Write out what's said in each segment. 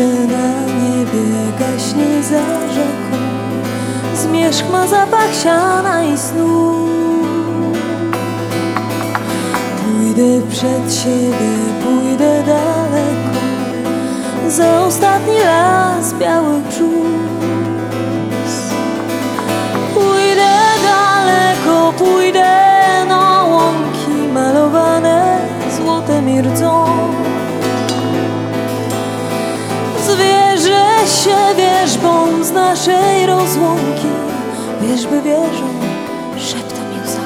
Słońce na niebie gaśnie za rzeką, zmierzch ma zapach siana i snu. Pójdę przed siebie, pójdę daleko, za ostatni raz białych brzus. Pójdę daleko, pójdę na łąki malowane złotem i rdzą. Zwierzę się wierzbą z naszej rozłąki, wierzby wierzą, szeptem i łzą.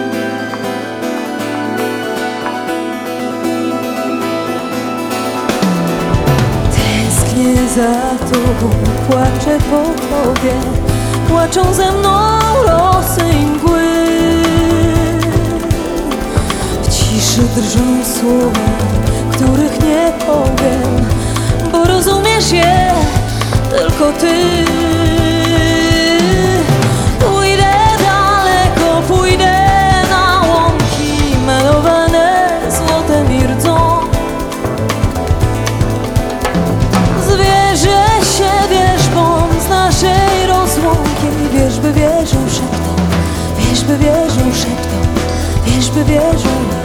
Tęsknię za tobą, płaczę po tobie, płaczą ze mną losy i mgły. W ciszy drżą słowa, których nie powiem, bo rozumiesz je tylko ty. Pójdę daleko, pójdę na łąki malowane złotem i rdzą. Zwierzę się wierzbą z naszej rozłąki, wierzby wierzą szeptem, wierzby wierzą szeptem, wierzby wierzą.